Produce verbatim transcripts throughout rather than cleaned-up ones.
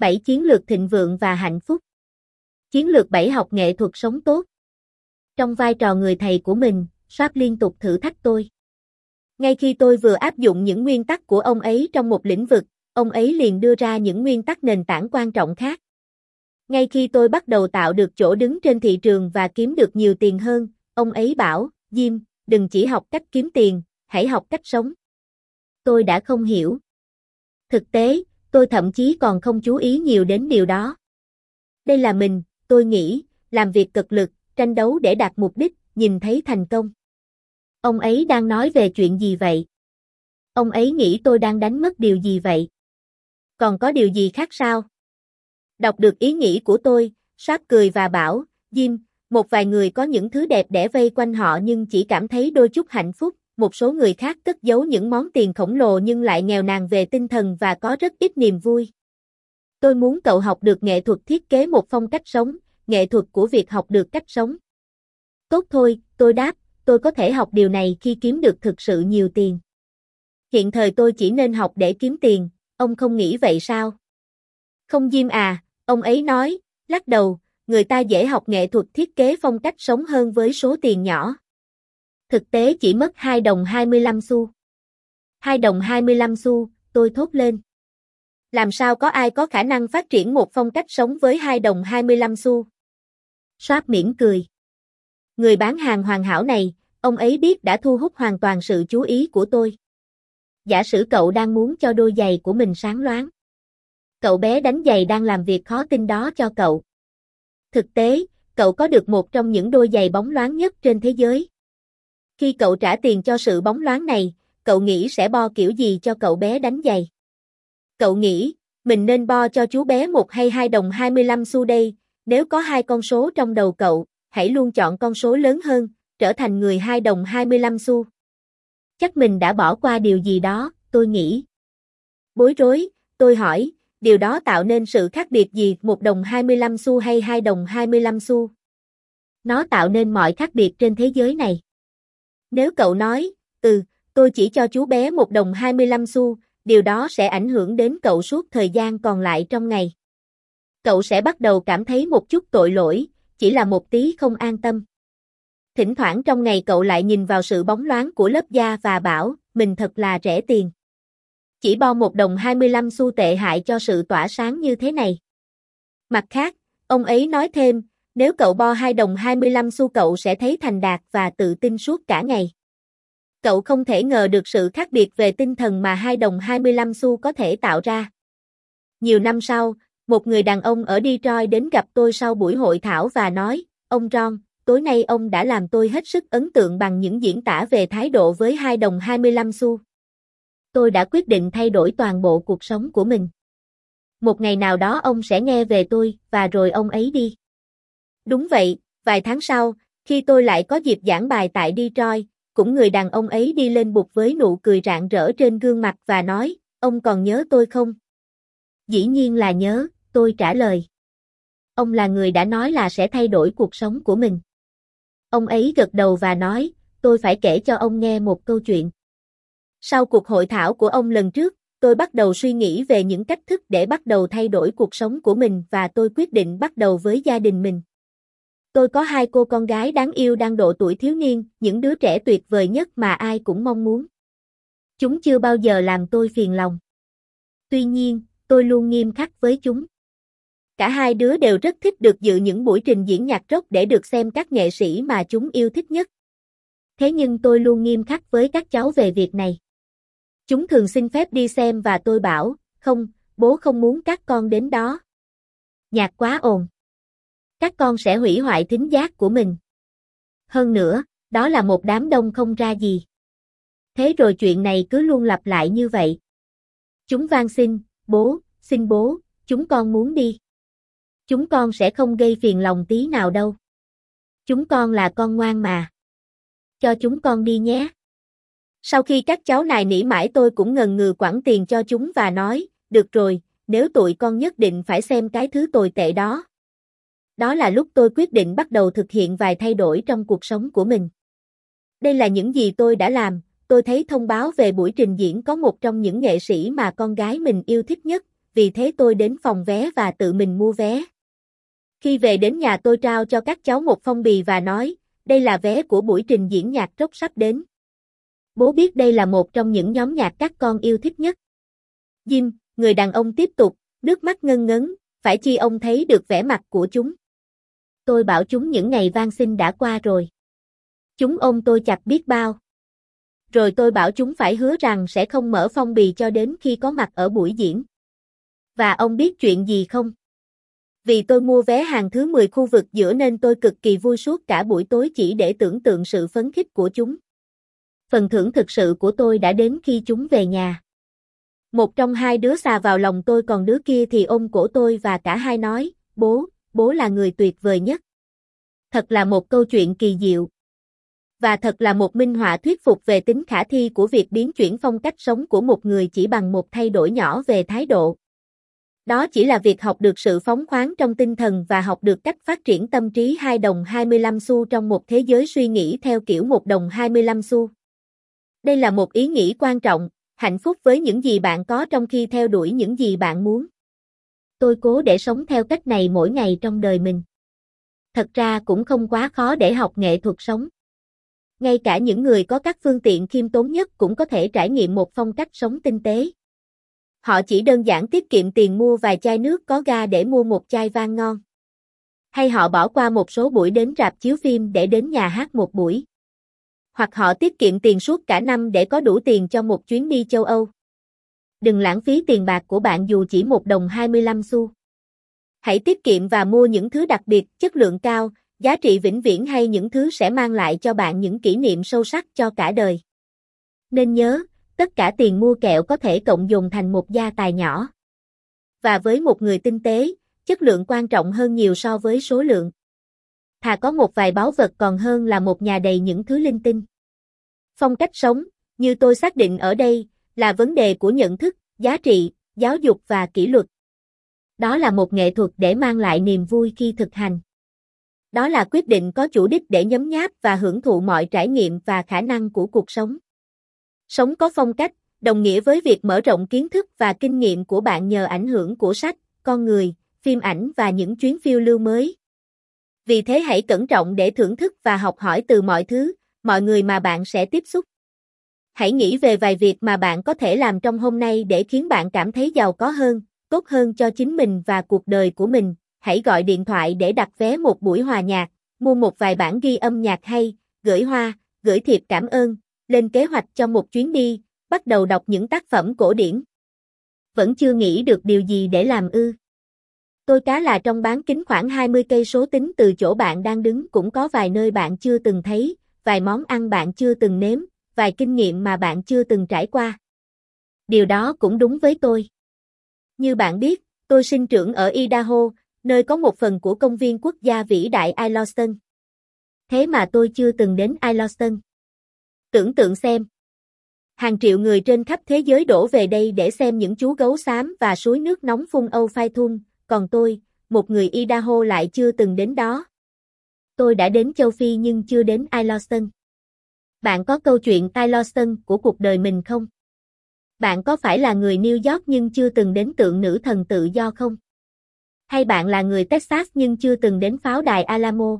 bảy chiến lược thịnh vượng và hạnh phúc. Chiến lược bảy học nghệ thuật sống tốt. Trong vai trò người thầy của mình, Sharp liên tục thử thách tôi. Ngay khi tôi vừa áp dụng những nguyên tắc của ông ấy trong một lĩnh vực, ông ấy liền đưa ra những nguyên tắc nền tảng quan trọng khác. Ngay khi tôi bắt đầu tạo được chỗ đứng trên thị trường và kiếm được nhiều tiền hơn, ông ấy bảo, Jim, đừng chỉ học cách kiếm tiền, hãy học cách sống. Tôi đã không hiểu. Thực tế, tôi thậm chí còn không chú ý nhiều đến điều đó. Đây là mình, tôi nghĩ, làm việc cực lực, tranh đấu để đạt mục đích, nhìn thấy thành công. Ông ấy đang nói về chuyện gì vậy? Ông ấy nghĩ tôi đang đánh mất điều gì vậy? Còn có điều gì khác sao? Đọc được ý nghĩ của tôi, Sharp cười và bảo, Jim, một vài người có những thứ đẹp đẽ vây quanh họ nhưng chỉ cảm thấy đôi chút hạnh phúc, một số người khác cất giấu những món tiền khổng lồ nhưng lại nghèo nàn về tinh thần và có rất ít niềm vui. Tôi muốn cậu học được nghệ thuật thiết kế một phong cách sống, nghệ thuật của việc học được cách sống. Tốt thôi, tôi đáp, tôi có thể học điều này khi kiếm được thực sự nhiều tiền. Hiện thời tôi chỉ nên học để kiếm tiền, ông không nghĩ vậy sao? Không Jim à, ông ấy nói, lắc đầu, người ta dễ học nghệ thuật thiết kế phong cách sống hơn với số tiền nhỏ. Thực tế chỉ mất hai đồng hai mươi lăm xu. hai đồng hai mươi lăm xu, tôi thốt lên. Làm sao có ai có khả năng phát triển một phong cách sống với hai đồng hai mươi lăm xu? Sharp mỉm cười. Người bán hàng hoàn hảo này, ông ấy biết đã thu hút hoàn toàn sự chú ý của tôi. Giả sử cậu đang muốn cho đôi giày của mình sáng loáng. Cậu bé đánh giày đang làm việc khó tin đó cho cậu. Thực tế, cậu có được một trong những đôi giày bóng loáng nhất trên thế giới. Khi cậu trả tiền cho sự bóng loáng này, cậu nghĩ sẽ bo kiểu gì cho cậu bé đánh giày? Cậu nghĩ, mình nên bo cho chú bé một hay hai đồng hai mươi lăm xu đây, nếu có hai con số trong đầu cậu, hãy luôn chọn con số lớn hơn, trở thành người hai đồng hai mươi lăm xu. Chắc mình đã bỏ qua điều gì đó, tôi nghĩ. Bối rối, tôi hỏi, điều đó tạo nên sự khác biệt gì, một đồng hai mươi lăm xu hay hai đồng hai mươi lăm xu? Nó tạo nên mọi khác biệt trên thế giới này. Nếu cậu nói, ừ, tôi chỉ cho chú bé một đồng hai mươi lăm xu, điều đó sẽ ảnh hưởng đến cậu suốt thời gian còn lại trong ngày. Cậu sẽ bắt đầu cảm thấy một chút tội lỗi, chỉ là một tí không an tâm. Thỉnh thoảng trong ngày cậu lại nhìn vào sự bóng loáng của lớp da và bảo, mình thật là rẻ tiền. Chỉ bo một đồng hai mươi lăm xu tệ hại cho sự tỏa sáng như thế này. Mặt khác, ông ấy nói thêm, nếu cậu bo hai đồng hai mươi lăm xu cậu sẽ thấy thành đạt và tự tin suốt cả ngày. Cậu không thể ngờ được sự khác biệt về tinh thần mà hai đồng hai mươi lăm xu có thể tạo ra. Nhiều năm sau, một người đàn ông ở Detroit đến gặp tôi sau buổi hội thảo và nói, ông Ron, tối nay ông đã làm tôi hết sức ấn tượng bằng những diễn tả về thái độ với hai đồng hai mươi lăm xu. Tôi đã quyết định thay đổi toàn bộ cuộc sống của mình. Một ngày nào đó ông sẽ nghe về tôi, và rồi ông ấy đi. Đúng vậy, vài tháng sau, khi tôi lại có dịp giảng bài tại Detroit, cũng người đàn ông ấy đi lên bục với nụ cười rạng rỡ trên gương mặt và nói, ông còn nhớ tôi không? Dĩ nhiên là nhớ, tôi trả lời. Ông là người đã nói là sẽ thay đổi cuộc sống của mình. Ông ấy gật đầu và nói, tôi phải kể cho ông nghe một câu chuyện. Sau cuộc hội thảo của ông lần trước, tôi bắt đầu suy nghĩ về những cách thức để bắt đầu thay đổi cuộc sống của mình và tôi quyết định bắt đầu với gia đình mình. Tôi có hai cô con gái đáng yêu đang độ tuổi thiếu niên, những đứa trẻ tuyệt vời nhất mà ai cũng mong muốn. Chúng chưa bao giờ làm tôi phiền lòng. Tuy nhiên, tôi luôn nghiêm khắc với chúng. Cả hai đứa đều rất thích được dự những buổi trình diễn nhạc rock để được xem các nghệ sĩ mà chúng yêu thích nhất. Thế nhưng tôi luôn nghiêm khắc với các cháu về việc này. Chúng thường xin phép đi xem và tôi bảo, không, bố không muốn các con đến đó. Nhạc quá ồn. Các con sẽ hủy hoại thính giác của mình. Hơn nữa, đó là một đám đông không ra gì. Thế rồi chuyện này cứ luôn lặp lại như vậy. Chúng van xin, bố, xin bố, chúng con muốn đi. Chúng con sẽ không gây phiền lòng tí nào đâu. Chúng con là con ngoan mà. Cho chúng con đi nhé. Sau khi các cháu nài nỉ mãi tôi cũng ngần ngừ quẳng tiền cho chúng và nói, được rồi, nếu tụi con nhất định phải xem cái thứ tồi tệ đó. Đó là lúc tôi quyết định bắt đầu thực hiện vài thay đổi trong cuộc sống của mình. Đây là những gì tôi đã làm, tôi thấy thông báo về buổi trình diễn có một trong những nghệ sĩ mà con gái mình yêu thích nhất, vì thế tôi đến phòng vé và tự mình mua vé. Khi về đến nhà tôi trao cho các cháu một phong bì và nói, đây là vé của buổi trình diễn nhạc rock sắp đến. Bố biết đây là một trong những nhóm nhạc các con yêu thích nhất. Jim, người đàn ông tiếp tục, nước mắt ngân ngấn, phải chi ông thấy được vẻ mặt của chúng. Tôi bảo chúng những ngày van xin đã qua rồi. Chúng ôm tôi chặt biết bao. Rồi tôi bảo chúng phải hứa rằng sẽ không mở phong bì cho đến khi có mặt ở buổi diễn. Và ông biết chuyện gì không? Vì tôi mua vé hàng thứ mười khu vực giữa nên tôi cực kỳ vui suốt cả buổi tối chỉ để tưởng tượng sự phấn khích của chúng. Phần thưởng thực sự của tôi đã đến khi chúng về nhà. Một trong hai đứa xà vào lòng tôi còn đứa kia thì ôm cổ tôi và cả hai nói, bố, bố là người tuyệt vời nhất. Thật là một câu chuyện kỳ diệu. Và thật là một minh họa thuyết phục về tính khả thi của việc biến chuyển phong cách sống của một người chỉ bằng một thay đổi nhỏ về thái độ. Đó chỉ là việc học được sự phóng khoáng trong tinh thần và học được cách phát triển tâm trí hai đồng hai mươi lăm xu trong một thế giới suy nghĩ theo kiểu một đồng hai mươi lăm xu. Đây là một ý nghĩ quan trọng, hạnh phúc với những gì bạn có trong khi theo đuổi những gì bạn muốn. Tôi cố để sống theo cách này mỗi ngày trong đời mình. Thật ra cũng không quá khó để học nghệ thuật sống. Ngay cả những người có các phương tiện khiêm tốn nhất cũng có thể trải nghiệm một phong cách sống tinh tế. Họ chỉ đơn giản tiết kiệm tiền mua vài chai nước có ga để mua một chai vang ngon. Hay họ bỏ qua một số buổi đến rạp chiếu phim để đến nhà hát một buổi. Hoặc họ tiết kiệm tiền suốt cả năm để có đủ tiền cho một chuyến đi châu Âu. Đừng lãng phí tiền bạc của bạn dù chỉ một đồng hai mươi lăm xu. Hãy tiết kiệm và mua những thứ đặc biệt, chất lượng cao, giá trị vĩnh viễn hay những thứ sẽ mang lại cho bạn những kỷ niệm sâu sắc cho cả đời. Nên nhớ, tất cả tiền mua kẹo có thể cộng dồn thành một gia tài nhỏ. Và với một người tinh tế, chất lượng quan trọng hơn nhiều so với số lượng. Thà có một vài báu vật còn hơn là một nhà đầy những thứ linh tinh. Phong cách sống, như tôi xác định ở đây, là vấn đề của nhận thức, giá trị, giáo dục và kỷ luật. Đó là một nghệ thuật để mang lại niềm vui khi thực hành. Đó là quyết định có chủ đích để nhấm nháp và hưởng thụ mọi trải nghiệm và khả năng của cuộc sống. Sống có phong cách, đồng nghĩa với việc mở rộng kiến thức và kinh nghiệm của bạn nhờ ảnh hưởng của sách, con người, phim ảnh và những chuyến phiêu lưu mới. Vì thế hãy cẩn trọng để thưởng thức và học hỏi từ mọi thứ, mọi người mà bạn sẽ tiếp xúc. Hãy nghĩ về vài việc mà bạn có thể làm trong hôm nay để khiến bạn cảm thấy giàu có hơn, tốt hơn cho chính mình và cuộc đời của mình. Hãy gọi điện thoại để đặt vé một buổi hòa nhạc, mua một vài bản ghi âm nhạc hay, gửi hoa, gửi thiệp cảm ơn, lên kế hoạch cho một chuyến đi, bắt đầu đọc những tác phẩm cổ điển. Vẫn chưa nghĩ được điều gì để làm ư? Tôi cá là trong bán kính khoảng hai mươi cây số tính từ chỗ bạn đang đứng cũng có vài nơi bạn chưa từng thấy, vài món ăn bạn chưa từng nếm, vài kinh nghiệm mà bạn chưa từng trải qua. Điều đó cũng đúng với tôi. Như bạn biết, tôi sinh trưởng ở Idaho, nơi có một phần của công viên quốc gia vĩ đại Yellowstone. Thế mà tôi chưa từng đến Yellowstone. Tưởng tượng xem. Hàng triệu người trên khắp thế giới đổ về đây để xem những chú gấu xám và suối nước nóng phun Âu Phai Thun, còn tôi, một người Idaho lại chưa từng đến đó. Tôi đã đến châu Phi nhưng chưa đến Yellowstone. Bạn có câu chuyện Yellowstone của cuộc đời mình không? Bạn có phải là người New York nhưng chưa từng đến tượng nữ thần tự do không? Hay bạn là người Texas nhưng chưa từng đến pháo đài Alamo?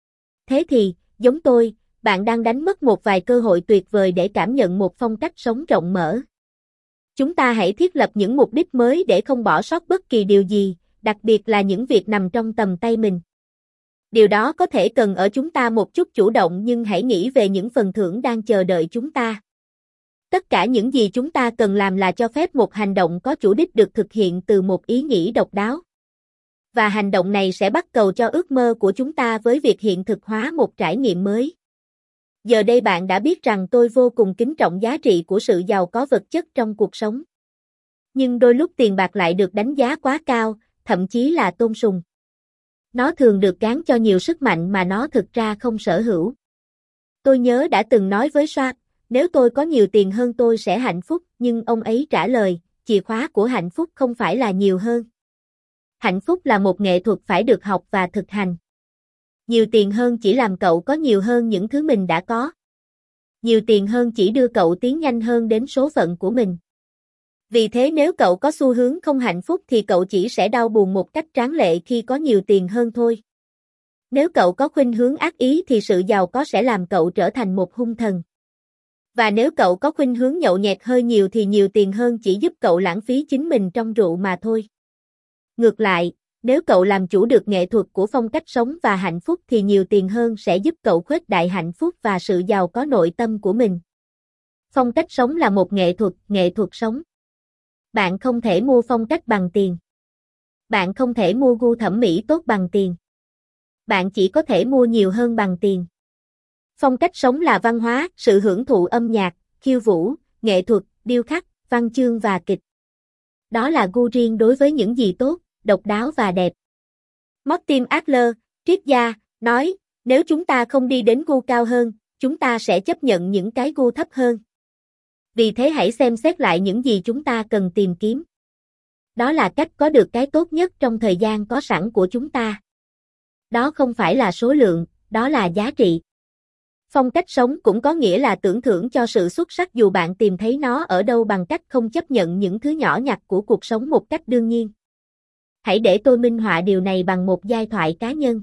Thế thì, giống tôi, bạn đang đánh mất một vài cơ hội tuyệt vời để cảm nhận một phong cách sống rộng mở. Chúng ta hãy thiết lập những mục đích mới để không bỏ sót bất kỳ điều gì, đặc biệt là những việc nằm trong tầm tay mình. Điều đó có thể cần ở chúng ta một chút chủ động nhưng hãy nghĩ về những phần thưởng đang chờ đợi chúng ta. Tất cả những gì chúng ta cần làm là cho phép một hành động có chủ đích được thực hiện từ một ý nghĩ độc đáo. Và hành động này sẽ bắt cầu cho ước mơ của chúng ta với việc hiện thực hóa một trải nghiệm mới. Giờ đây bạn đã biết rằng tôi vô cùng kính trọng giá trị của sự giàu có vật chất trong cuộc sống. Nhưng đôi lúc tiền bạc lại được đánh giá quá cao, thậm chí là tôn sùng. Nó thường được gán cho nhiều sức mạnh mà nó thực ra không sở hữu. Tôi nhớ đã từng nói với Schwab, nếu tôi có nhiều tiền hơn tôi sẽ hạnh phúc, nhưng ông ấy trả lời, chìa khóa của hạnh phúc không phải là nhiều hơn. Hạnh phúc là một nghệ thuật phải được học và thực hành. Nhiều tiền hơn chỉ làm cậu có nhiều hơn những thứ mình đã có. Nhiều tiền hơn chỉ đưa cậu tiến nhanh hơn đến số phận của mình. Vì thế nếu cậu có xu hướng không hạnh phúc thì cậu chỉ sẽ đau buồn một cách tráng lệ khi có nhiều tiền hơn thôi. Nếu cậu có khuynh hướng ác ý thì sự giàu có sẽ làm cậu trở thành một hung thần. Và nếu cậu có khuynh hướng nhậu nhẹt hơi nhiều thì nhiều tiền hơn chỉ giúp cậu lãng phí chính mình trong rượu mà thôi. Ngược lại, nếu cậu làm chủ được nghệ thuật của phong cách sống và hạnh phúc thì nhiều tiền hơn sẽ giúp cậu khuếch đại hạnh phúc và sự giàu có nội tâm của mình. Phong cách sống là một nghệ thuật, nghệ thuật sống. Bạn không thể mua phong cách bằng tiền. Bạn không thể mua gu thẩm mỹ tốt bằng tiền. Bạn chỉ có thể mua nhiều hơn bằng tiền. Phong cách sống là văn hóa, sự hưởng thụ âm nhạc, khiêu vũ, nghệ thuật, điêu khắc, văn chương và kịch. Đó là gu riêng đối với những gì tốt, độc đáo và đẹp. Martin Adler, triết gia, nói, nếu chúng ta không đi đến gu cao hơn, chúng ta sẽ chấp nhận những cái gu thấp hơn. Vì thế hãy xem xét lại những gì chúng ta cần tìm kiếm. Đó là cách có được cái tốt nhất trong thời gian có sẵn của chúng ta. Đó không phải là số lượng, đó là giá trị. Phong cách sống cũng có nghĩa là tưởng thưởng cho sự xuất sắc dù bạn tìm thấy nó ở đâu bằng cách không chấp nhận những thứ nhỏ nhặt của cuộc sống một cách đương nhiên. Hãy để tôi minh họa điều này bằng một giai thoại cá nhân.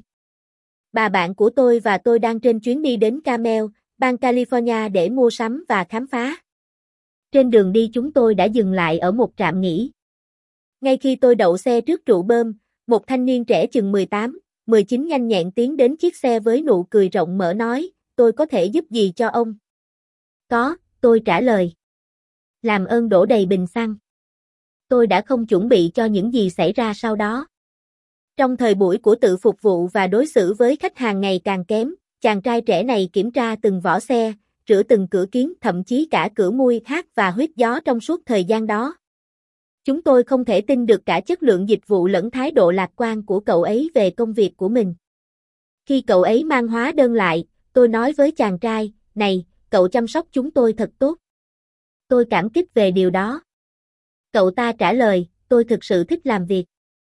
Bà bạn của tôi và tôi đang trên chuyến đi đến Carmel, bang California để mua sắm và khám phá. Trên đường đi chúng tôi đã dừng lại ở một trạm nghỉ. Ngay khi tôi đậu xe trước trụ bơm, một thanh niên trẻ chừng mười tám, mười chín nhanh nhẹn tiến đến chiếc xe với nụ cười rộng mở nói, tôi có thể giúp gì cho ông? Có, tôi trả lời. Làm ơn đổ đầy bình xăng. Tôi đã không chuẩn bị cho những gì xảy ra sau đó. Trong thời buổi của tự phục vụ và đối xử với khách hàng ngày càng kém, chàng trai trẻ này kiểm tra từng vỏ xe, rửa từng cửa kiến, thậm chí cả cửa mui hát và huýt gió trong suốt thời gian đó. Chúng tôi không thể tin được cả chất lượng dịch vụ lẫn thái độ lạc quan của cậu ấy về công việc của mình. Khi cậu ấy mang hóa đơn lại, tôi nói với chàng trai, này, cậu chăm sóc chúng tôi thật tốt. Tôi cảm kích về điều đó. Cậu ta trả lời, tôi thực sự thích làm việc.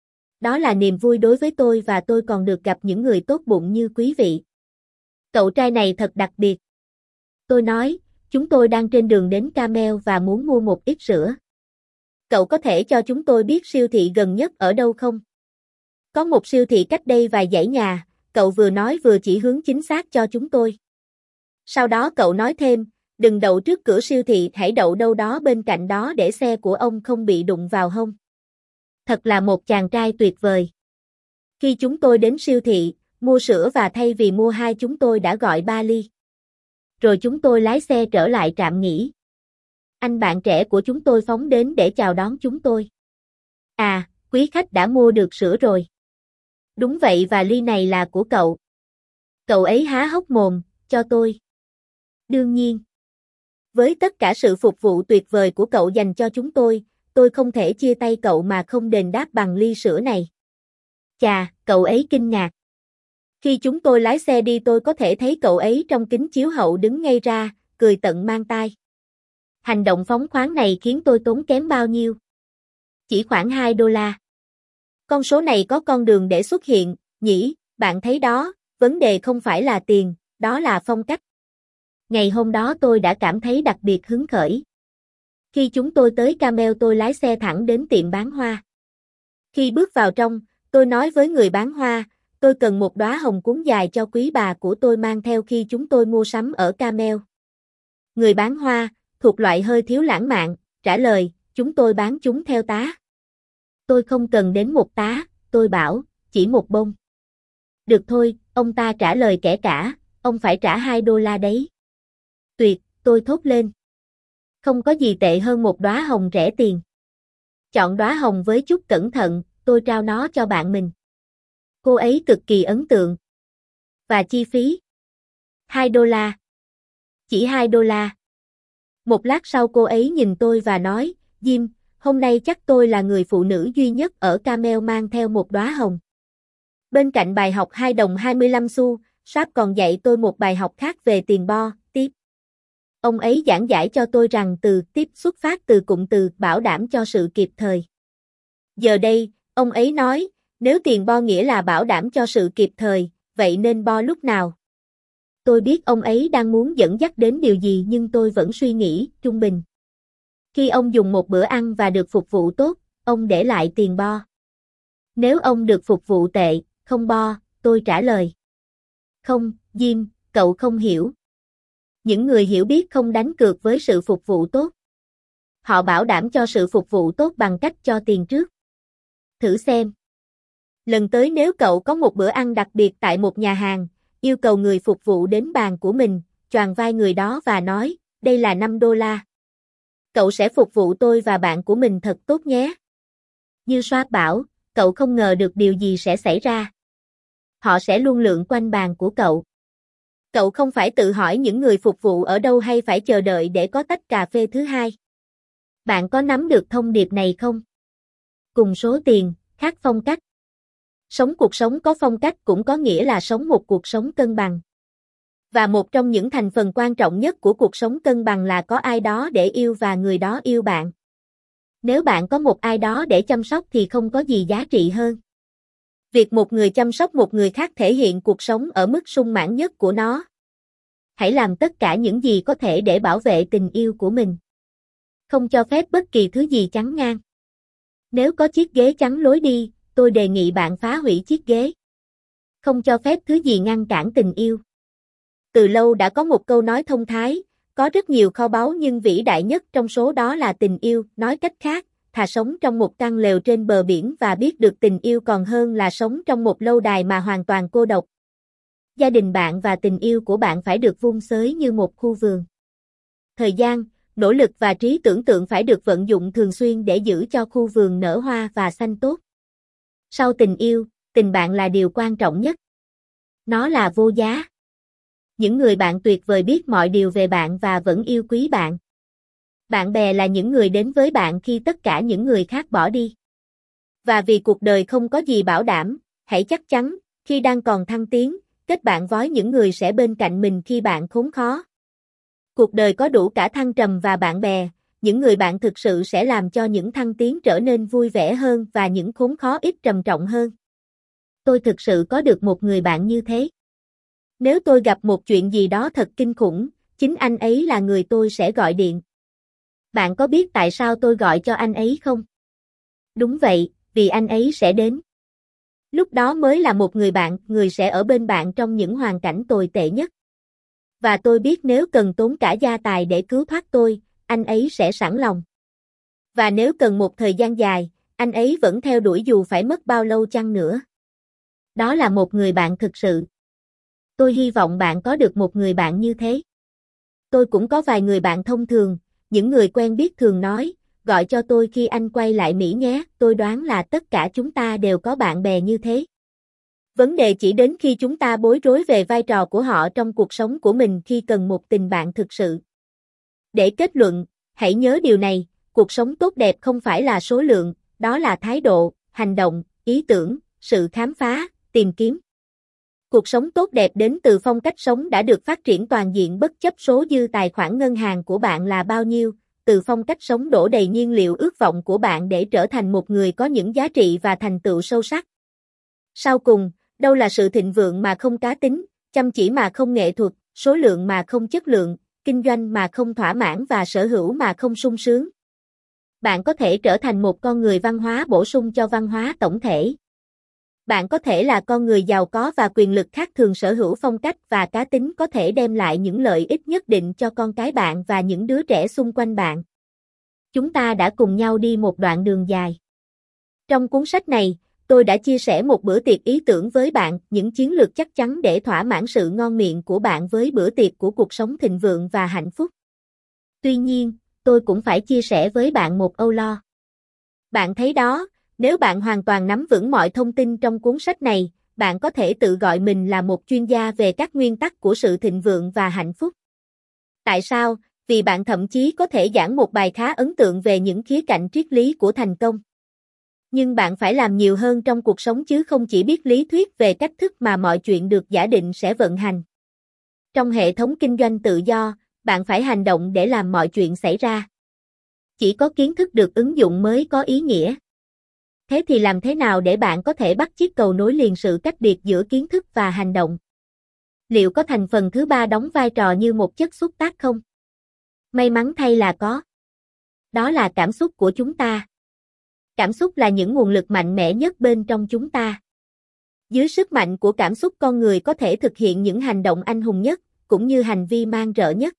Đó là niềm vui đối với tôi và tôi còn được gặp những người tốt bụng như quý vị. Cậu trai này thật đặc biệt. Tôi nói, chúng tôi đang trên đường đến Carmel và muốn mua một ít sữa. Cậu có thể cho chúng tôi biết siêu thị gần nhất ở đâu không? Có một siêu thị cách đây vài dãy nhà, cậu vừa nói vừa chỉ hướng chính xác cho chúng tôi. Sau đó cậu nói thêm, đừng đậu trước cửa siêu thị, hãy đậu đâu đó bên cạnh đó để xe của ông không bị đụng vào hông. Thật là một chàng trai tuyệt vời. Khi chúng tôi đến siêu thị, mua sữa và thay vì mua hai chúng tôi đã gọi ba ly. Rồi chúng tôi lái xe trở lại trạm nghỉ. Anh bạn trẻ của chúng tôi phóng đến để chào đón chúng tôi. À, quý khách đã mua được sữa rồi. Đúng vậy và ly này là của cậu. Cậu ấy há hốc mồm, cho tôi. Đương nhiên. Với tất cả sự phục vụ tuyệt vời của cậu dành cho chúng tôi, tôi không thể chia tay cậu mà không đền đáp bằng ly sữa này. Chà, cậu ấy kinh ngạc. Khi chúng tôi lái xe đi tôi có thể thấy cậu ấy trong kính chiếu hậu đứng ngay ra, cười tận mang tai. Hành động phóng khoáng này khiến tôi tốn kém bao nhiêu? Chỉ khoảng hai đô la. Con số này có con đường để xuất hiện, nhỉ, bạn thấy đó, vấn đề không phải là tiền, đó là phong cách. Ngày hôm đó tôi đã cảm thấy đặc biệt hứng khởi. Khi chúng tôi tới Carmel tôi lái xe thẳng đến tiệm bán hoa. Khi bước vào trong, tôi nói với người bán hoa, tôi cần một đóa hồng cuốn dài cho quý bà của tôi mang theo khi chúng tôi mua sắm ở Carmel. Người bán hoa, thuộc loại hơi thiếu lãng mạn, trả lời, chúng tôi bán chúng theo tá. Tôi không cần đến một tá, tôi bảo, chỉ một bông. Được thôi, ông ta trả lời kẻ cả, ông phải trả hai đô la đấy. Tuyệt, tôi thốt lên. Không có gì tệ hơn một đóa hồng rẻ tiền. Chọn đóa hồng với chút cẩn thận, tôi trao nó cho bạn mình. Cô ấy cực kỳ ấn tượng. Và chi phí? hai đô la. Chỉ hai đô la. Một lát sau cô ấy nhìn tôi và nói, Jim, hôm nay chắc tôi là người phụ nữ duy nhất ở Carmel mang theo một đóa hồng. Bên cạnh bài học hai đồng hai mươi lăm xu, Sharp còn dạy tôi một bài học khác về tiền bo, tip. Ông ấy giảng giải cho tôi rằng từ tip xuất phát từ cụm từ bảo đảm cho sự kịp thời. Giờ đây, ông ấy nói, nếu tiền bo nghĩa là bảo đảm cho sự kịp thời, vậy nên bo lúc nào? Tôi biết ông ấy đang muốn dẫn dắt đến điều gì nhưng tôi vẫn suy nghĩ, trung bình. Khi ông dùng một bữa ăn và được phục vụ tốt, ông để lại tiền bo. Nếu ông được phục vụ tệ, không bo, tôi trả lời. Không, Jim, cậu không hiểu. Những người hiểu biết không đánh cược với sự phục vụ tốt. Họ bảo đảm cho sự phục vụ tốt bằng cách cho tiền trước. Thử xem. Lần tới nếu cậu có một bữa ăn đặc biệt tại một nhà hàng, yêu cầu người phục vụ đến bàn của mình, choàng vai người đó và nói, đây là năm đô la. Cậu sẽ phục vụ tôi và bạn của mình thật tốt nhé. Như Soát bảo, cậu không ngờ được điều gì sẽ xảy ra. Họ sẽ luôn lượn quanh bàn của cậu. Cậu không phải tự hỏi những người phục vụ ở đâu hay phải chờ đợi để có tách cà phê thứ hai. Bạn có nắm được thông điệp này không? Cùng số tiền, khác phong cách. Sống cuộc sống có phong cách cũng có nghĩa là sống một cuộc sống cân bằng. Và một trong những thành phần quan trọng nhất của cuộc sống cân bằng là có ai đó để yêu và người đó yêu bạn. Nếu bạn có một ai đó để chăm sóc thì không có gì giá trị hơn. Việc một người chăm sóc một người khác thể hiện cuộc sống ở mức sung mãn nhất của nó. Hãy làm tất cả những gì có thể để bảo vệ tình yêu của mình. Không cho phép bất kỳ thứ gì chắn ngang. Nếu có chiếc ghế chắn lối đi, tôi đề nghị bạn phá hủy chiếc ghế. Không cho phép thứ gì ngăn cản tình yêu. Từ lâu đã có một câu nói thông thái, có rất nhiều kho báu nhưng vĩ đại nhất trong số đó là tình yêu, nói cách khác, thà sống trong một căn lều trên bờ biển và biết được tình yêu còn hơn là sống trong một lâu đài mà hoàn toàn cô độc. Gia đình bạn và tình yêu của bạn phải được vun xới như một khu vườn. Thời gian, nỗ lực và trí tưởng tượng phải được vận dụng thường xuyên để giữ cho khu vườn nở hoa và xanh tốt. Sau tình yêu, tình bạn là điều quan trọng nhất. Nó là vô giá. Những người bạn tuyệt vời biết mọi điều về bạn và vẫn yêu quý bạn. Bạn bè là những người đến với bạn khi tất cả những người khác bỏ đi. Và vì cuộc đời không có gì bảo đảm, hãy chắc chắn, khi đang còn thăng tiến, kết bạn với những người sẽ bên cạnh mình khi bạn khốn khó. Cuộc đời có đủ cả thăng trầm và bạn bè, những người bạn thực sự sẽ làm cho những thăng tiến trở nên vui vẻ hơn và những khốn khó ít trầm trọng hơn. Tôi thực sự có được một người bạn như thế. Nếu tôi gặp một chuyện gì đó thật kinh khủng, chính anh ấy là người tôi sẽ gọi điện. Bạn có biết tại sao tôi gọi cho anh ấy không? Đúng vậy, vì anh ấy sẽ đến. Lúc đó mới là một người bạn, người sẽ ở bên bạn trong những hoàn cảnh tồi tệ nhất. Và tôi biết nếu cần tốn cả gia tài để cứu thoát tôi, anh ấy sẽ sẵn lòng. Và nếu cần một thời gian dài, anh ấy vẫn theo đuổi dù phải mất bao lâu chăng nữa. Đó là một người bạn thực sự. Tôi hy vọng bạn có được một người bạn như thế. Tôi cũng có vài người bạn thông thường, những người quen biết thường nói, gọi cho tôi khi anh quay lại Mỹ nhé, tôi đoán là tất cả chúng ta đều có bạn bè như thế. Vấn đề chỉ đến khi chúng ta bối rối về vai trò của họ trong cuộc sống của mình khi cần một tình bạn thực sự. Để kết luận, hãy nhớ điều này, cuộc sống tốt đẹp không phải là số lượng, đó là thái độ, hành động, ý tưởng, sự khám phá, tìm kiếm. Cuộc sống tốt đẹp đến từ phong cách sống đã được phát triển toàn diện bất chấp số dư tài khoản ngân hàng của bạn là bao nhiêu, từ phong cách sống đổ đầy nhiên liệu ước vọng của bạn để trở thành một người có những giá trị và thành tựu sâu sắc. Sau cùng, đâu là sự thịnh vượng mà không cá tính, chăm chỉ mà không nghệ thuật, số lượng mà không chất lượng, kinh doanh mà không thỏa mãn và sở hữu mà không sung sướng. Bạn có thể trở thành một con người văn hóa bổ sung cho văn hóa tổng thể. Bạn có thể là con người giàu có và quyền lực khác thường sở hữu phong cách và cá tính có thể đem lại những lợi ích nhất định cho con cái bạn và những đứa trẻ xung quanh bạn. Chúng ta đã cùng nhau đi một đoạn đường dài. Trong cuốn sách này, tôi đã chia sẻ một bữa tiệc ý tưởng với bạn, những chiến lược chắc chắn để thỏa mãn sự ngon miệng của bạn với bữa tiệc của cuộc sống thịnh vượng và hạnh phúc. Tuy nhiên, tôi cũng phải chia sẻ với bạn một âu lo. Bạn thấy đó, nếu bạn hoàn toàn nắm vững mọi thông tin trong cuốn sách này, bạn có thể tự gọi mình là một chuyên gia về các nguyên tắc của sự thịnh vượng và hạnh phúc. Tại sao? Vì bạn thậm chí có thể giảng một bài khá ấn tượng về những khía cạnh triết lý của thành công. Nhưng bạn phải làm nhiều hơn trong cuộc sống chứ không chỉ biết lý thuyết về cách thức mà mọi chuyện được giả định sẽ vận hành. Trong hệ thống kinh doanh tự do, bạn phải hành động để làm mọi chuyện xảy ra. Chỉ có kiến thức được ứng dụng mới có ý nghĩa. Thế thì làm thế nào để bạn có thể bắt chiếc cầu nối liền sự cách biệt giữa kiến thức và hành động? Liệu có thành phần thứ ba đóng vai trò như một chất xúc tác không? May mắn thay là có. Đó là cảm xúc của chúng ta. Cảm xúc là những nguồn lực mạnh mẽ nhất bên trong chúng ta. Dưới sức mạnh của cảm xúc con người có thể thực hiện những hành động anh hùng nhất, cũng như hành vi man rợ nhất.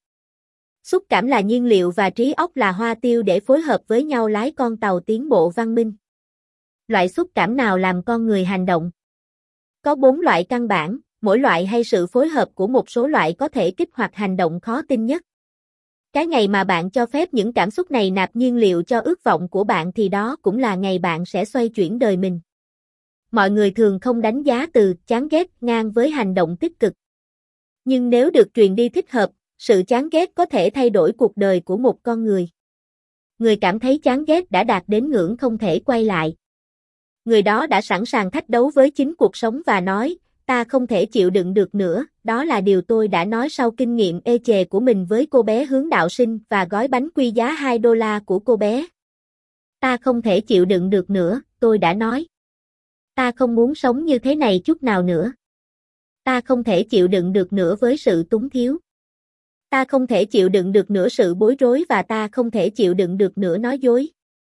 Xúc cảm là nhiên liệu và trí óc là hoa tiêu để phối hợp với nhau lái con tàu tiến bộ văn minh. Loại xúc cảm nào làm con người hành động? Có bốn loại căn bản, mỗi loại hay sự phối hợp của một số loại có thể kích hoạt hành động khó tin nhất. Cái ngày mà bạn cho phép những cảm xúc này nạp nhiên liệu cho ước vọng của bạn thì đó cũng là ngày bạn sẽ xoay chuyển đời mình. Mọi người thường không đánh giá từ chán ghét ngang với hành động tích cực. Nhưng nếu được truyền đi thích hợp, sự chán ghét có thể thay đổi cuộc đời của một con người. Người cảm thấy chán ghét đã đạt đến ngưỡng không thể quay lại. Người đó đã sẵn sàng thách đấu với chính cuộc sống và nói, ta không thể chịu đựng được nữa, đó là điều tôi đã nói sau kinh nghiệm ê chề của mình với cô bé hướng đạo sinh và gói bánh quy giá hai đô la của cô bé. Ta không thể chịu đựng được nữa, tôi đã nói. Ta không muốn sống như thế này chút nào nữa. Ta không thể chịu đựng được nữa với sự túng thiếu. Ta không thể chịu đựng được nữa sự bối rối và ta không thể chịu đựng được nữa nói dối.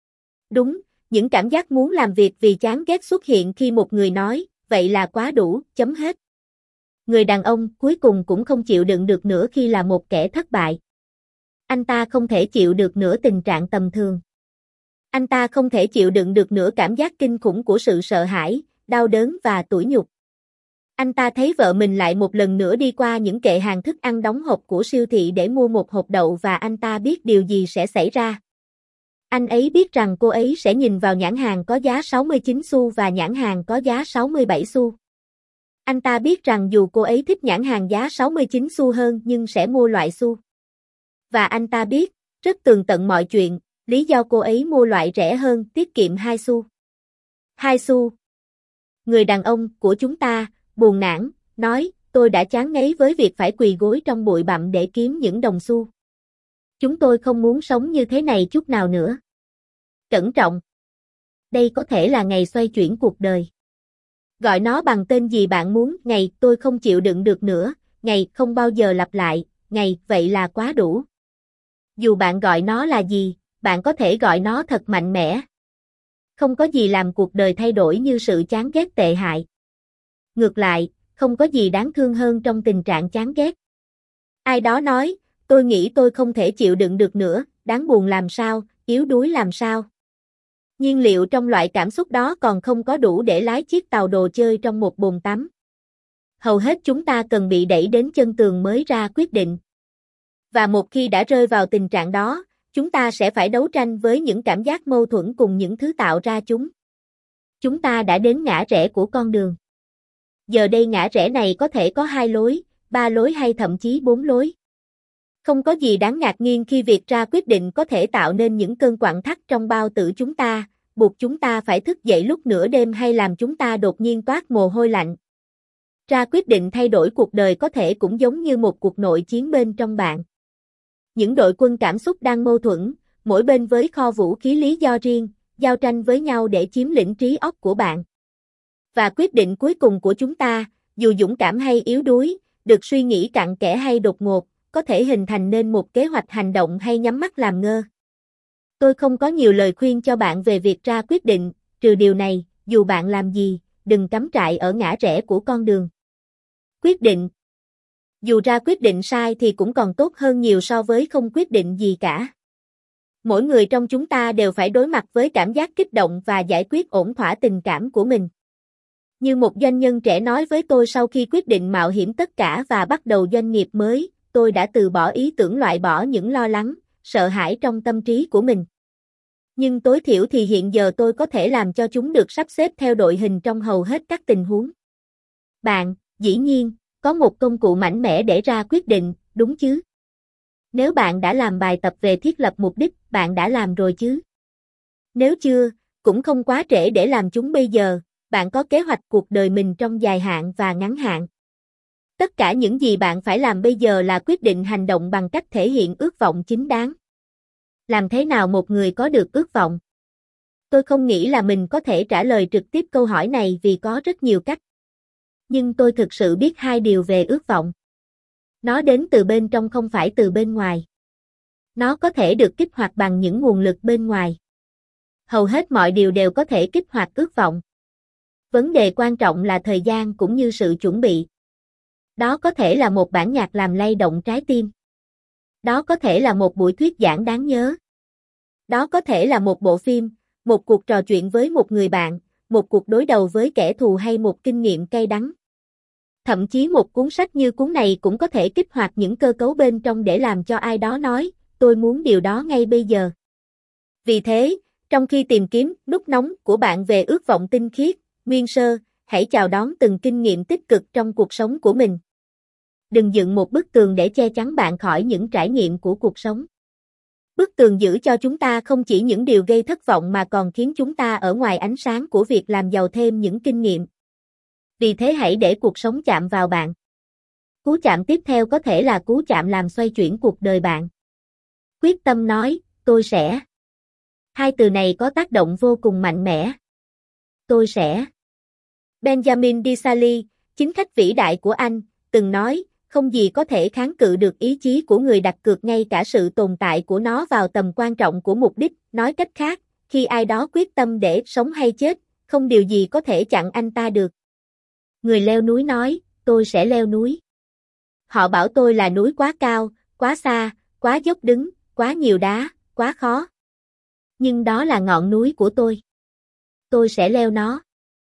Đúng, những cảm giác muốn làm việc vì chán ghét xuất hiện khi một người nói, vậy là quá đủ, chấm hết. Người đàn ông cuối cùng cũng không chịu đựng được nữa khi là một kẻ thất bại. Anh ta không thể chịu được nữa tình trạng tầm thường. Anh ta không thể chịu đựng được nữa cảm giác kinh khủng của sự sợ hãi, đau đớn và tủi nhục. Anh ta thấy vợ mình lại một lần nữa đi qua những kệ hàng thức ăn đóng hộp của siêu thị để mua một hộp đậu và anh ta biết điều gì sẽ xảy ra. Anh ấy biết rằng cô ấy sẽ nhìn vào nhãn hàng có giá sáu mươi chín xu và nhãn hàng có giá sáu mươi bảy xu. Anh ta biết rằng dù cô ấy thích nhãn hàng giá sáu mươi chín xu hơn nhưng sẽ mua loại xu. Và anh ta biết, rất tường tận mọi chuyện, lý do cô ấy mua loại rẻ hơn tiết kiệm hai xu. hai xu. Người đàn ông của chúng ta, buồn nản, nói, tôi đã chán ngấy với việc phải quỳ gối trong bụi bặm để kiếm những đồng xu. Chúng tôi không muốn sống như thế này chút nào nữa. Cẩn trọng. Đây có thể là ngày xoay chuyển cuộc đời. Gọi nó bằng tên gì bạn muốn, ngày tôi không chịu đựng được nữa, ngày không bao giờ lặp lại, ngày vậy là quá đủ. Dù bạn gọi nó là gì, bạn có thể gọi nó thật mạnh mẽ. Không có gì làm cuộc đời thay đổi như sự chán ghét tệ hại. Ngược lại, không có gì đáng thương hơn trong tình trạng chán ghét. Ai đó nói, tôi nghĩ tôi không thể chịu đựng được nữa, đáng buồn làm sao, yếu đuối làm sao. Nhiên liệu trong loại cảm xúc đó còn không có đủ để lái chiếc tàu đồ chơi trong một bồn tắm. Hầu hết chúng ta cần bị đẩy đến chân tường mới ra quyết định. Và một khi đã rơi vào tình trạng đó, chúng ta sẽ phải đấu tranh với những cảm giác mâu thuẫn cùng những thứ tạo ra chúng. Chúng ta đã đến ngã rẽ của con đường. Giờ đây ngã rẽ này có thể có hai lối, ba lối hay thậm chí bốn lối. Không có gì đáng ngạc nhiên khi việc ra quyết định có thể tạo nên những cơn quặn thắt trong bao tử chúng ta, buộc chúng ta phải thức dậy lúc nửa đêm hay làm chúng ta đột nhiên toát mồ hôi lạnh. Ra quyết định thay đổi cuộc đời có thể cũng giống như một cuộc nội chiến bên trong bạn. Những đội quân cảm xúc đang mâu thuẫn, mỗi bên với kho vũ khí lý do riêng, giao tranh với nhau để chiếm lĩnh trí óc của bạn. Và quyết định cuối cùng của chúng ta, dù dũng cảm hay yếu đuối, được suy nghĩ cặn kẽ hay đột ngột, có thể hình thành nên một kế hoạch hành động hay nhắm mắt làm ngơ. Tôi không có nhiều lời khuyên cho bạn về việc ra quyết định, trừ điều này, dù bạn làm gì, đừng cắm trại ở ngã rẽ của con đường. Quyết định. Dù ra quyết định sai thì cũng còn tốt hơn nhiều so với không quyết định gì cả. Mỗi người trong chúng ta đều phải đối mặt với cảm giác kích động và giải quyết ổn thỏa tình cảm của mình. Như một doanh nhân trẻ nói với tôi sau khi quyết định mạo hiểm tất cả và bắt đầu doanh nghiệp mới, tôi đã từ bỏ ý tưởng loại bỏ những lo lắng, sợ hãi trong tâm trí của mình. Nhưng tối thiểu thì hiện giờ tôi có thể làm cho chúng được sắp xếp theo đội hình trong hầu hết các tình huống. Bạn, dĩ nhiên, có một công cụ mạnh mẽ để ra quyết định, đúng chứ? Nếu bạn đã làm bài tập về thiết lập mục đích, bạn đã làm rồi chứ? Nếu chưa, cũng không quá trễ để làm chúng bây giờ, bạn có kế hoạch cuộc đời mình trong dài hạn và ngắn hạn. Tất cả những gì bạn phải làm bây giờ là quyết định hành động bằng cách thể hiện ước vọng chính đáng. Làm thế nào một người có được ước vọng? Tôi không nghĩ là mình có thể trả lời trực tiếp câu hỏi này vì có rất nhiều cách. Nhưng tôi thực sự biết hai điều về ước vọng. Nó đến từ bên trong không phải từ bên ngoài. Nó có thể được kích hoạt bằng những nguồn lực bên ngoài. Hầu hết mọi điều đều có thể kích hoạt ước vọng. Vấn đề quan trọng là thời gian cũng như sự chuẩn bị. Đó có thể là một bản nhạc làm lay động trái tim. Đó có thể là một buổi thuyết giảng đáng nhớ. Đó có thể là một bộ phim, một cuộc trò chuyện với một người bạn, một cuộc đối đầu với kẻ thù hay một kinh nghiệm cay đắng. Thậm chí một cuốn sách như cuốn này cũng có thể kích hoạt những cơ cấu bên trong để làm cho ai đó nói, tôi muốn điều đó ngay bây giờ. Vì thế, trong khi tìm kiếm nút nóng của bạn về ước vọng tinh khiết, nguyên sơ, hãy chào đón từng kinh nghiệm tích cực trong cuộc sống của mình. Đừng dựng một bức tường để che chắn bạn khỏi những trải nghiệm của cuộc sống. Bức tường giữ cho chúng ta không chỉ những điều gây thất vọng mà còn khiến chúng ta ở ngoài ánh sáng của việc làm giàu thêm những kinh nghiệm. Vì thế hãy để cuộc sống chạm vào bạn. Cú chạm tiếp theo có thể là cú chạm làm xoay chuyển cuộc đời bạn. Quyết tâm nói, tôi sẽ. Hai từ này có tác động vô cùng mạnh mẽ. Tôi sẽ. Benjamin Disraeli, chính khách vĩ đại của Anh, từng nói, không gì có thể kháng cự được ý chí của người đặt cược ngay cả sự tồn tại của nó vào tầm quan trọng của mục đích. Nói cách khác, khi ai đó quyết tâm để sống hay chết, không điều gì có thể chặn anh ta được. Người leo núi nói, tôi sẽ leo núi. Họ bảo tôi là núi quá cao, quá xa, quá dốc đứng, quá nhiều đá, quá khó. Nhưng đó là ngọn núi của tôi. Tôi sẽ leo nó.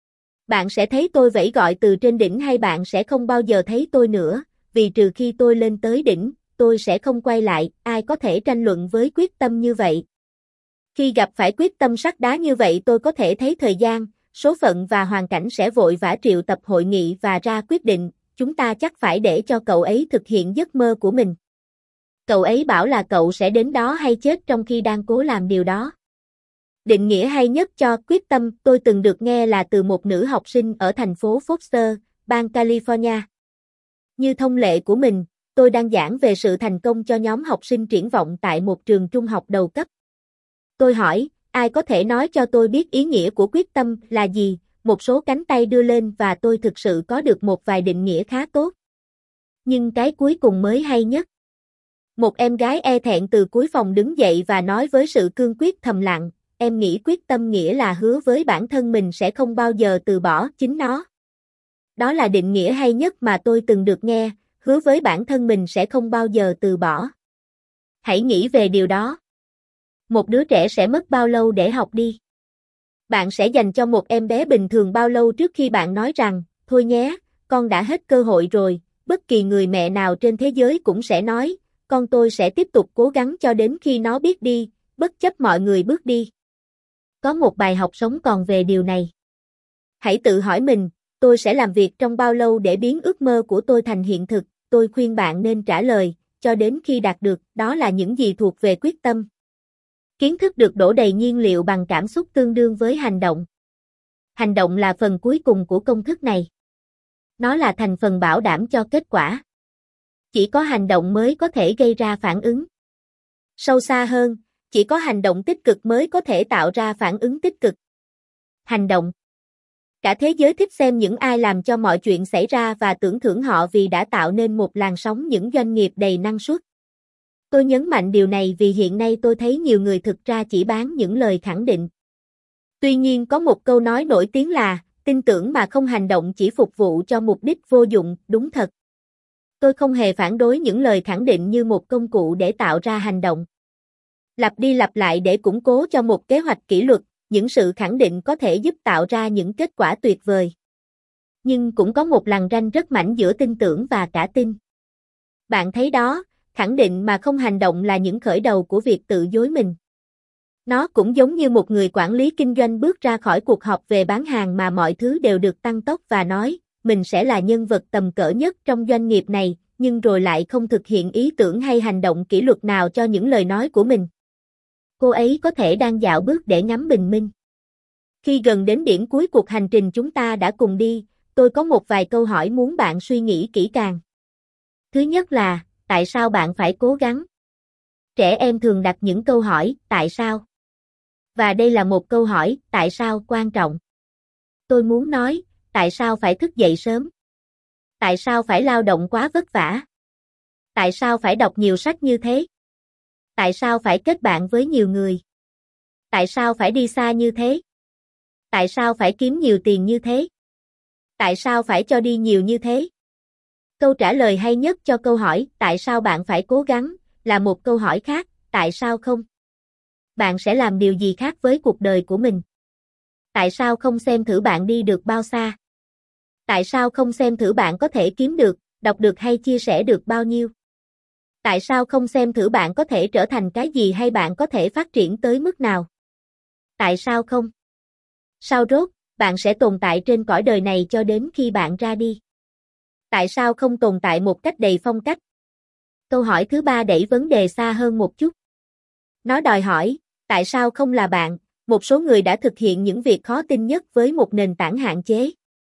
Bạn sẽ thấy tôi vẫy gọi từ trên đỉnh hay bạn sẽ không bao giờ thấy tôi nữa, vì trừ khi tôi lên tới đỉnh, tôi sẽ không quay lại. Ai có thể tranh luận với quyết tâm như vậy? Khi gặp phải quyết tâm sắt đá như vậy tôi có thể thấy thời gian, số phận và hoàn cảnh sẽ vội vã triệu tập hội nghị và ra quyết định, chúng ta chắc phải để cho cậu ấy thực hiện giấc mơ của mình. Cậu ấy bảo là cậu sẽ đến đó hay chết trong khi đang cố làm điều đó. Định nghĩa hay nhất cho quyết tâm tôi từng được nghe là từ một nữ học sinh ở thành phố Foster, bang California. Như thông lệ của mình, tôi đang giảng về sự thành công cho nhóm học sinh triển vọng tại một trường trung học đầu cấp. Tôi hỏi, ai có thể nói cho tôi biết ý nghĩa của quyết tâm là gì? Một số cánh tay đưa lên và tôi thực sự có được một vài định nghĩa khá tốt. Nhưng cái cuối cùng mới hay nhất. Một em gái e thẹn từ cuối phòng đứng dậy và nói với sự cương quyết thầm lặng, em nghĩ quyết tâm nghĩa là hứa với bản thân mình sẽ không bao giờ từ bỏ chính nó. Đó là định nghĩa hay nhất mà tôi từng được nghe, hứa với bản thân mình sẽ không bao giờ từ bỏ. Hãy nghĩ về điều đó. Một đứa trẻ sẽ mất bao lâu để học đi? Bạn sẽ dành cho một em bé bình thường bao lâu trước khi bạn nói rằng, thôi nhé, con đã hết cơ hội rồi, bất kỳ người mẹ nào trên thế giới cũng sẽ nói, con tôi sẽ tiếp tục cố gắng cho đến khi nó biết đi, bất chấp mọi người bước đi. Có một bài học sống còn về điều này. Hãy tự hỏi mình, tôi sẽ làm việc trong bao lâu để biến ước mơ của tôi thành hiện thực? Tôi khuyên bạn nên trả lời, cho đến khi đạt được, đó là những gì thuộc về quyết tâm. Kiến thức được đổ đầy nhiên liệu bằng cảm xúc tương đương với hành động. Hành động là phần cuối cùng của công thức này. Nó là thành phần bảo đảm cho kết quả. Chỉ có hành động mới có thể gây ra phản ứng. Sâu xa hơn, chỉ có hành động tích cực mới có thể tạo ra phản ứng tích cực. Hành động. Cả thế giới thích xem những ai làm cho mọi chuyện xảy ra và tưởng thưởng họ vì đã tạo nên một làn sóng những doanh nghiệp đầy năng suất. Tôi nhấn mạnh điều này vì hiện nay tôi thấy nhiều người thực ra chỉ bán những lời khẳng định. Tuy nhiên có một câu nói nổi tiếng là, tin tưởng mà không hành động chỉ phục vụ cho mục đích vô dụng, đúng thật. Tôi không hề phản đối những lời khẳng định như một công cụ để tạo ra hành động. Lặp đi lặp lại để củng cố cho một kế hoạch kỷ luật, những sự khẳng định có thể giúp tạo ra những kết quả tuyệt vời. Nhưng cũng có một lằn ranh rất mảnh giữa tin tưởng và cả tin. Bạn thấy đó, khẳng định mà không hành động là những khởi đầu của việc tự dối mình. Nó cũng giống như một người quản lý kinh doanh bước ra khỏi cuộc họp về bán hàng mà mọi thứ đều được tăng tốc và nói, mình sẽ là nhân vật tầm cỡ nhất trong doanh nghiệp này, nhưng rồi lại không thực hiện ý tưởng hay hành động kỷ luật nào cho những lời nói của mình. Cô ấy có thể đang dạo bước để ngắm bình minh. Khi gần đến điểm cuối cuộc hành trình chúng ta đã cùng đi, tôi có một vài câu hỏi muốn bạn suy nghĩ kỹ càng. Thứ nhất là, tại sao bạn phải cố gắng? Trẻ em thường đặt những câu hỏi, tại sao? Và đây là một câu hỏi, tại sao quan trọng? Tôi muốn nói, tại sao phải thức dậy sớm? Tại sao phải lao động quá vất vả? Tại sao phải đọc nhiều sách như thế? Tại sao phải kết bạn với nhiều người? Tại sao phải đi xa như thế? Tại sao phải kiếm nhiều tiền như thế? Tại sao phải cho đi nhiều như thế? Câu trả lời hay nhất cho câu hỏi tại sao bạn phải cố gắng là một câu hỏi khác, tại sao không? Bạn sẽ làm điều gì khác với cuộc đời của mình? Tại sao không xem thử bạn đi được bao xa? Tại sao không xem thử bạn có thể kiếm được, đọc được hay chia sẻ được bao nhiêu? Tại sao không xem thử bạn có thể trở thành cái gì hay bạn có thể phát triển tới mức nào? Tại sao không? Sao rốt, bạn sẽ tồn tại trên cõi đời này cho đến khi bạn ra đi? Tại sao không tồn tại một cách đầy phong cách? Câu hỏi thứ ba đẩy vấn đề xa hơn một chút. Nó đòi hỏi, tại sao không là bạn? Một số người đã thực hiện những việc khó tin nhất với một nền tảng hạn chế.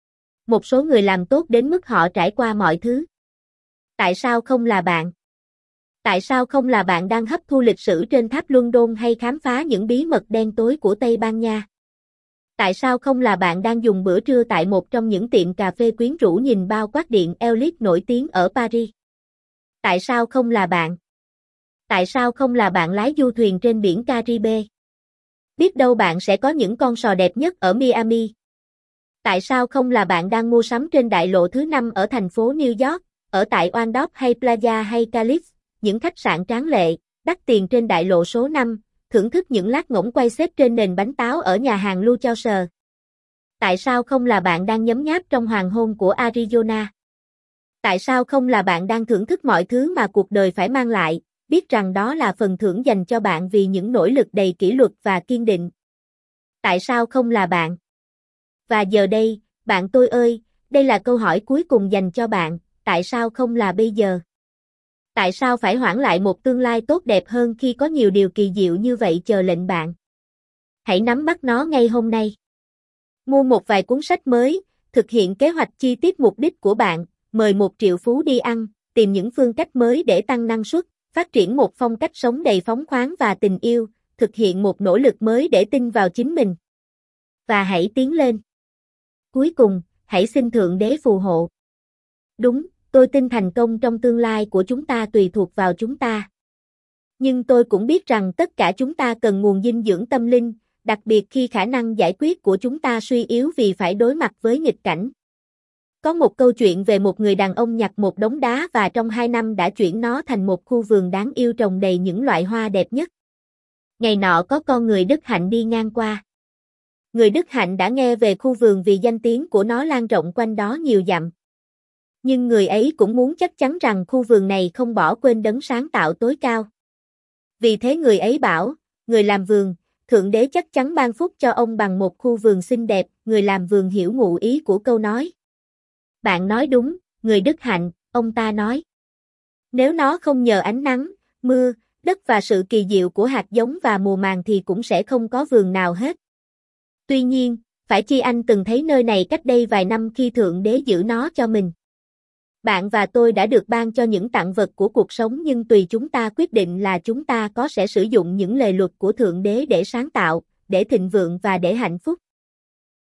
Một số người làm tốt đến mức họ trải qua mọi thứ. Tại sao không là bạn? Tại sao không là bạn đang hấp thu lịch sử trên tháp London hay khám phá những bí mật đen tối của Tây Ban Nha? Tại sao không là bạn đang dùng bữa trưa tại một trong những tiệm cà phê quyến rũ nhìn bao quát điện Elite nổi tiếng ở Paris? Tại sao không là bạn? Tại sao không là bạn lái du thuyền trên biển Caribe? Biết đâu bạn sẽ có những con sò đẹp nhất ở Miami. Tại sao không là bạn đang mua sắm trên đại lộ thứ năm ở thành phố New York, ở tại Waldorf hay Plaza hay Calix, những khách sạn tráng lệ, đắt tiền trên đại lộ số năm, thưởng thức những lát ngỗng quay xếp trên nền bánh táo ở nhà hàng Luchauser? Tại sao không là bạn đang nhấm nháp trong hoàng hôn của Arizona? Tại sao không là bạn đang thưởng thức mọi thứ mà cuộc đời phải mang lại, biết rằng đó là phần thưởng dành cho bạn vì những nỗ lực đầy kỷ luật và kiên định? Tại sao không là bạn? Và giờ đây, bạn tôi ơi, đây là câu hỏi cuối cùng dành cho bạn, tại sao không là bây giờ? Tại sao phải hoãn lại một tương lai tốt đẹp hơn khi có nhiều điều kỳ diệu như vậy chờ lệnh bạn? Hãy nắm bắt nó ngay hôm nay. Mua một vài cuốn sách mới, thực hiện kế hoạch chi tiết mục đích của bạn, mời một triệu phú đi ăn, tìm những phương cách mới để tăng năng suất, phát triển một phong cách sống đầy phóng khoáng và tình yêu, thực hiện một nỗ lực mới để tin vào chính mình. Và hãy tiến lên. Cuối cùng, hãy xin Thượng Đế phù hộ. Đúng, tôi tin thành công trong tương lai của chúng ta tùy thuộc vào chúng ta. Nhưng tôi cũng biết rằng tất cả chúng ta cần nguồn dinh dưỡng tâm linh, đặc biệt khi khả năng giải quyết của chúng ta suy yếu vì phải đối mặt với nghịch cảnh. Có một câu chuyện về một người đàn ông nhặt một đống đá và trong hai năm đã chuyển nó thành một khu vườn đáng yêu trồng đầy những loại hoa đẹp nhất. Ngày nọ có con người Đức Hạnh đi ngang qua. Người Đức Hạnh đã nghe về khu vườn vì danh tiếng của nó lan rộng quanh đó nhiều dặm. Nhưng người ấy cũng muốn chắc chắn rằng khu vườn này không bỏ quên đấng sáng tạo tối cao. Vì thế người ấy bảo, người làm vườn, Thượng Đế chắc chắn ban phúc cho ông bằng một khu vườn xinh đẹp. Người làm vườn hiểu ngụ ý của câu nói. Bạn nói đúng, người Đức Hạnh, ông ta nói. Nếu nó không nhờ ánh nắng, mưa, đất và sự kỳ diệu của hạt giống và mùa màng thì cũng sẽ không có vườn nào hết. Tuy nhiên, phải chi anh từng thấy nơi này cách đây vài năm khi Thượng Đế giữ nó cho mình. Bạn và tôi đã được ban cho những tặng vật của cuộc sống nhưng tùy chúng ta quyết định là chúng ta có sẽ sử dụng những lề luật của Thượng Đế để sáng tạo, để thịnh vượng và để hạnh phúc.